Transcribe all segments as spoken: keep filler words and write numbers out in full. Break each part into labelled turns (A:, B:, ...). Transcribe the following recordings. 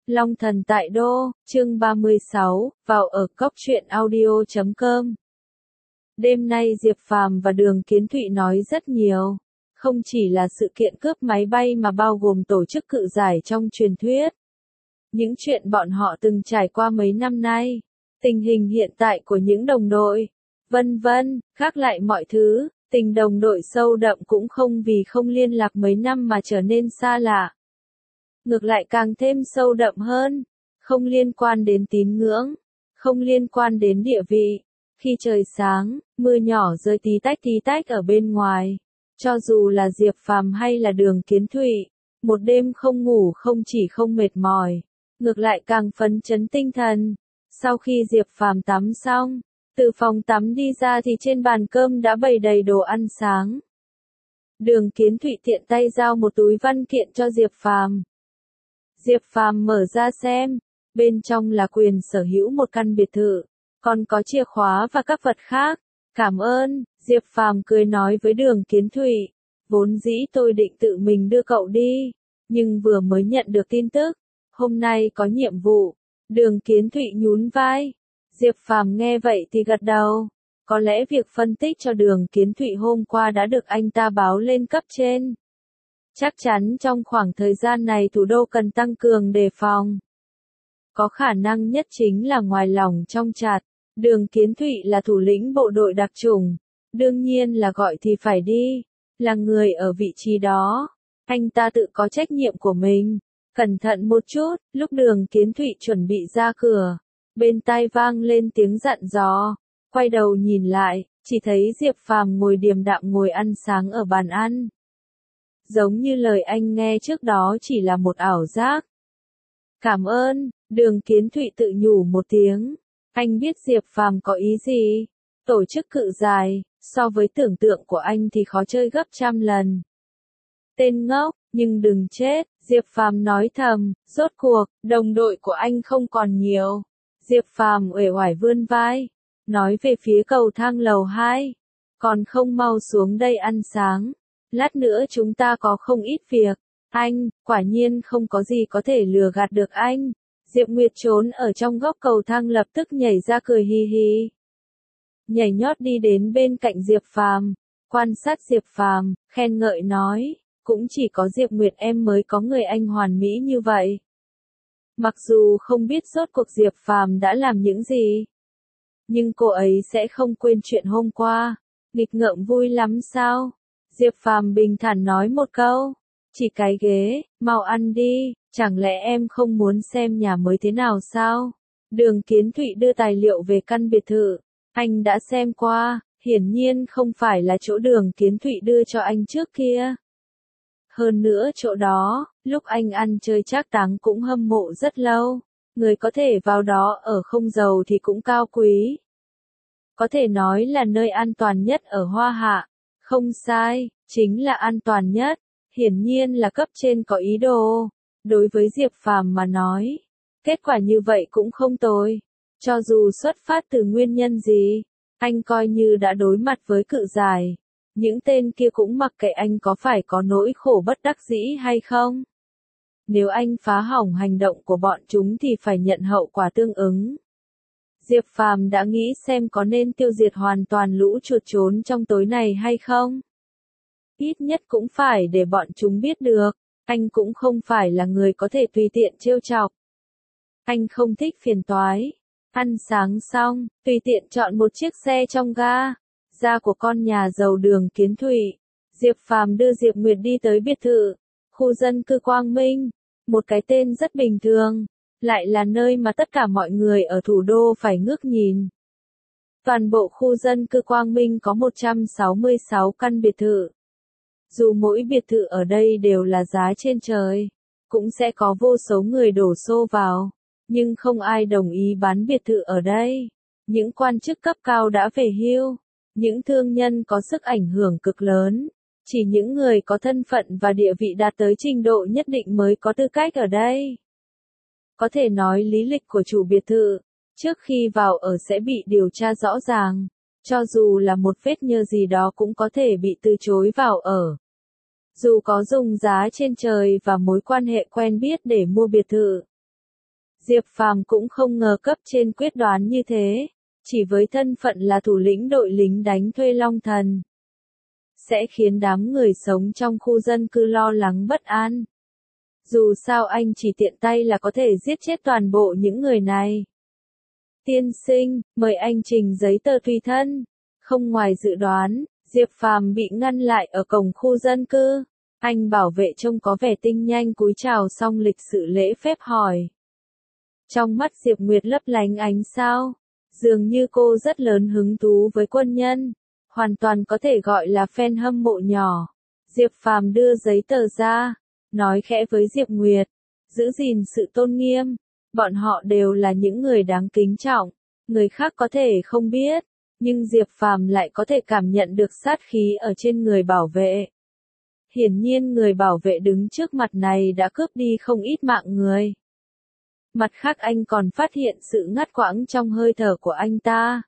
A: Long Thần tại Đô, chương ba mươi sáu, vào ở cốc truyện audio chấm com. Đêm nay Diệp Phàm và Đường Kiến Thụy nói rất nhiều. Không chỉ là sự kiện cướp máy bay mà bao gồm tổ chức cự giải trong truyền thuyết. Những chuyện bọn họ từng trải qua mấy năm nay. Tình hình hiện tại của những đồng đội. Vân vân, khác lại mọi thứ. Tình đồng đội sâu đậm cũng không vì không liên lạc mấy năm mà trở nên xa lạ. Ngược lại càng thêm sâu đậm hơn, không liên quan đến tín ngưỡng, không liên quan đến địa vị. Khi trời sáng, mưa nhỏ rơi tí tách tí tách ở bên ngoài. Cho dù là Diệp Phàm hay là Đường Kiến Thụy, một đêm không ngủ không chỉ không mệt mỏi, ngược lại càng phấn chấn tinh thần. Sau khi Diệp Phàm tắm xong, từ phòng tắm đi ra thì trên bàn cơm đã bày đầy đồ ăn sáng. Đường Kiến Thụy tiện tay giao một túi văn kiện cho Diệp Phàm. Diệp Phàm mở ra xem, bên trong là quyền sở hữu một căn biệt thự, còn có chìa khóa và các vật khác. Cảm ơn, Diệp Phàm cười nói với Đường Kiến Thụy, vốn dĩ tôi định tự mình đưa cậu đi, nhưng vừa mới nhận được tin tức, hôm nay có nhiệm vụ. Đường Kiến Thụy nhún vai. Diệp Phàm nghe vậy thì gật đầu, có lẽ việc phân tích cho Đường Kiến Thụy hôm qua đã được anh ta báo lên cấp trên. Chắc chắn trong khoảng thời gian này thủ đô cần tăng cường đề phòng. Có khả năng nhất chính là ngoài lòng trong chặt. Đường Kiến Thụy là thủ lĩnh bộ đội đặc chủng. Đương nhiên là gọi thì phải đi. Là người ở vị trí đó. Anh ta tự có trách nhiệm của mình. Cẩn thận một chút, lúc Đường Kiến Thụy chuẩn bị ra cửa. Bên tai vang lên tiếng dặn dò. Quay đầu nhìn lại, chỉ thấy Diệp Phàm ngồi điềm đạm ngồi ăn sáng ở bàn ăn. Giống như lời anh nghe trước đó chỉ là một ảo giác. Cảm ơn, Đường Kiến Thụy tự nhủ một tiếng. Anh biết Diệp Phàm có ý gì. Tổ chức cự giải, so với tưởng tượng của anh thì khó chơi gấp trăm lần. Tên ngốc, nhưng đừng chết, Diệp Phàm nói thầm, rốt cuộc, đồng đội của anh không còn nhiều. Diệp Phàm uể oải vươn vai, nói về phía cầu thang lầu hai. Còn không mau xuống đây ăn sáng. Lát nữa chúng ta có không ít việc. Anh, quả nhiên không có gì có thể lừa gạt được anh. Diệp Nguyệt trốn ở trong góc cầu thang lập tức nhảy ra cười hi hi. Nhảy nhót đi đến bên cạnh Diệp Phàm, quan sát Diệp Phàm, khen ngợi nói, cũng chỉ có Diệp Nguyệt em mới có người anh hoàn mỹ như vậy. Mặc dù không biết rốt cuộc Diệp Phàm đã làm những gì, nhưng cô ấy sẽ không quên chuyện hôm qua. Nghịch ngợm vui lắm sao? Diệp Phàm bình thản nói một câu, chỉ cái ghế, mau ăn đi, chẳng lẽ em không muốn xem nhà mới thế nào sao? Đường Kiến Thụy đưa tài liệu về căn biệt thự, anh đã xem qua, hiển nhiên không phải là chỗ Đường Kiến Thụy đưa cho anh trước kia. Hơn nữa chỗ đó, lúc anh ăn chơi trác táng cũng hâm mộ rất lâu, người có thể vào đó ở không giàu thì cũng cao quý. Có thể nói là nơi an toàn nhất ở Hoa Hạ. Không sai, chính là an toàn nhất. Hiển nhiên là cấp trên có ý đồ. Đối với Diệp Phàm mà nói, kết quả như vậy cũng không tồi. Cho dù xuất phát từ nguyên nhân gì, anh coi như đã đối mặt với cự giải. Những tên kia cũng mặc kệ anh có phải có nỗi khổ bất đắc dĩ hay không. Nếu anh phá hỏng hành động của bọn chúng thì phải nhận hậu quả tương ứng. Diệp Phàm đã nghĩ xem có nên tiêu diệt hoàn toàn lũ chuột trốn trong tối này hay không. Ít nhất cũng phải để bọn chúng biết được, anh cũng không phải là người có thể tùy tiện trêu chọc. Anh không thích phiền toái. Ăn sáng xong, tùy tiện chọn một chiếc xe trong ga, ra của con nhà giàu Đường Kiến Thụy. Diệp Phàm đưa Diệp Nguyệt đi tới biệt thự, khu dân cư Quang Minh, một cái tên rất bình thường. Lại là nơi mà tất cả mọi người ở thủ đô phải ngước nhìn. Toàn bộ khu dân cư Quang Minh có một trăm sáu mươi sáu căn biệt thự. Dù mỗi biệt thự ở đây đều là giá trên trời, cũng sẽ có vô số người đổ xô vào, nhưng không ai đồng ý bán biệt thự ở đây. Những quan chức cấp cao đã về hưu, những thương nhân có sức ảnh hưởng cực lớn, chỉ những người có thân phận và địa vị đạt tới trình độ nhất định mới có tư cách ở đây. Có thể nói lý lịch của chủ biệt thự, trước khi vào ở sẽ bị điều tra rõ ràng, cho dù là một vết nhơ gì đó cũng có thể bị từ chối vào ở. Dù có dùng giá trên trời và mối quan hệ quen biết để mua biệt thự, Diệp Phàm cũng không ngờ cấp trên quyết đoán như thế, chỉ với thân phận là thủ lĩnh đội lính đánh thuê Long Thần, sẽ khiến đám người sống trong khu dân cư lo lắng bất an. Dù sao anh chỉ tiện tay là có thể giết chết toàn bộ những người này. Tiên sinh, mời anh trình giấy tờ tùy thân. Không ngoài dự đoán, Diệp Phàm bị ngăn lại ở cổng khu dân cư. Anh bảo vệ trông có vẻ tinh nhanh cúi chào xong lịch sự lễ phép hỏi. Trong mắt Diệp Nguyệt lấp lánh ánh sao. Dường như cô rất lớn hứng thú với quân nhân. Hoàn toàn có thể gọi là fan hâm mộ nhỏ. Diệp Phàm đưa giấy tờ ra, nói khẽ với Diệp Nguyệt. Giữ gìn sự tôn nghiêm. Bọn họ đều là những người đáng kính trọng. Người khác có thể không biết, nhưng Diệp Phàm lại có thể cảm nhận được sát khí ở trên người bảo vệ. Hiển nhiên người bảo vệ đứng trước mặt này đã cướp đi không ít mạng người. Mặt khác anh còn phát hiện sự ngắt quãng trong hơi thở của anh ta.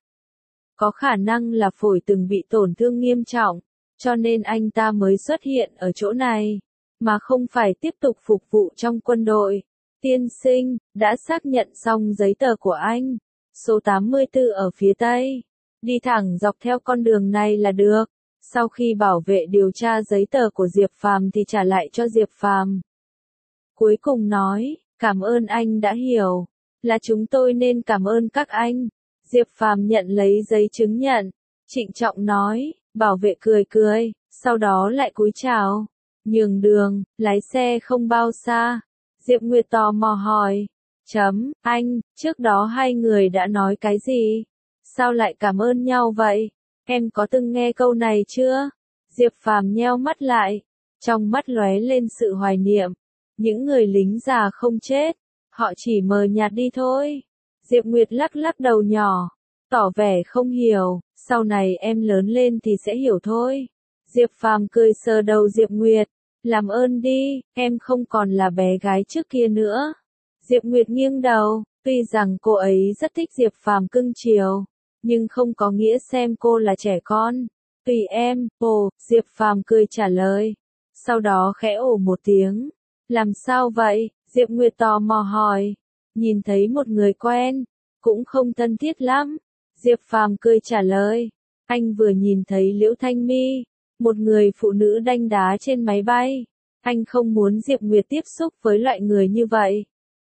A: Có khả năng là phổi từng bị tổn thương nghiêm trọng, cho nên anh ta mới xuất hiện ở chỗ này, mà không phải tiếp tục phục vụ trong quân đội. Tiên sinh, đã xác nhận xong giấy tờ của anh. Số tám mươi tư ở phía tây. Đi thẳng dọc theo con đường này là được. Sau khi bảo vệ điều tra giấy tờ của Diệp Phàm thì trả lại cho Diệp Phàm. Cuối cùng nói, cảm ơn anh đã hiểu. Là chúng tôi nên cảm ơn các anh. Diệp Phàm nhận lấy giấy chứng nhận. Trịnh trọng nói, bảo vệ cười cười, sau đó lại cúi chào. Nhường đường, lái xe không bao xa. Diệp Nguyệt tò mò hỏi. Chấm, anh, trước đó hai người đã nói cái gì? Sao lại cảm ơn nhau vậy? Em có từng nghe câu này chưa? Diệp Phàm nheo mắt lại. Trong mắt lóe lên sự hoài niệm. Những người lính già không chết. Họ chỉ mờ nhạt đi thôi. Diệp Nguyệt lắc lắc đầu nhỏ. Tỏ vẻ không hiểu. Sau này em lớn lên thì sẽ hiểu thôi. Diệp Phàm cười sờ đầu Diệp Nguyệt. Làm ơn đi, em không còn là bé gái trước kia nữa. Diệp Nguyệt nghiêng đầu, tuy rằng cô ấy rất thích Diệp Phàm cưng chiều, nhưng không có nghĩa xem cô là trẻ con. Tùy em, ồ, Diệp Phàm cười trả lời. Sau đó khẽ ồ một tiếng. Làm sao vậy? Diệp Nguyệt tò mò hỏi. Nhìn thấy một người quen, cũng không thân thiết lắm. Diệp Phàm cười trả lời. Anh vừa nhìn thấy Liễu Thanh My, một người phụ nữ đanh đá trên máy bay. Anh không muốn Diệp Nguyệt tiếp xúc với loại người như vậy.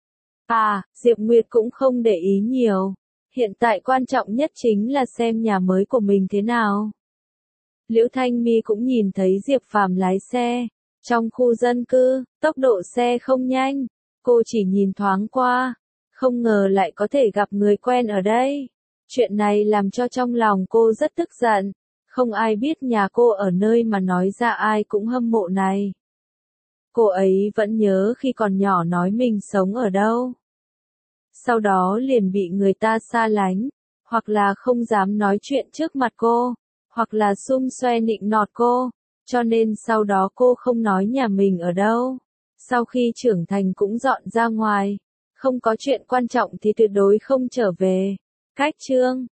A: À, Diệp Nguyệt cũng không để ý nhiều. Hiện tại quan trọng nhất chính là xem nhà mới của mình thế nào. Liễu Thanh My cũng nhìn thấy Diệp Phàm lái xe. Trong khu dân cư, tốc độ xe không nhanh. Cô chỉ nhìn thoáng qua. Không ngờ lại có thể gặp người quen ở đây. Chuyện này làm cho trong lòng cô rất tức giận. Không ai biết nhà cô ở nơi mà nói ra ai cũng hâm mộ này. Cô ấy vẫn nhớ khi còn nhỏ nói mình sống ở đâu. Sau đó liền bị người ta xa lánh, hoặc là không dám nói chuyện trước mặt cô, hoặc là xum xoe nịnh nọt cô, cho nên sau đó cô không nói nhà mình ở đâu. Sau khi trưởng thành cũng dọn ra ngoài, không có chuyện quan trọng thì tuyệt đối không trở về. Cách chương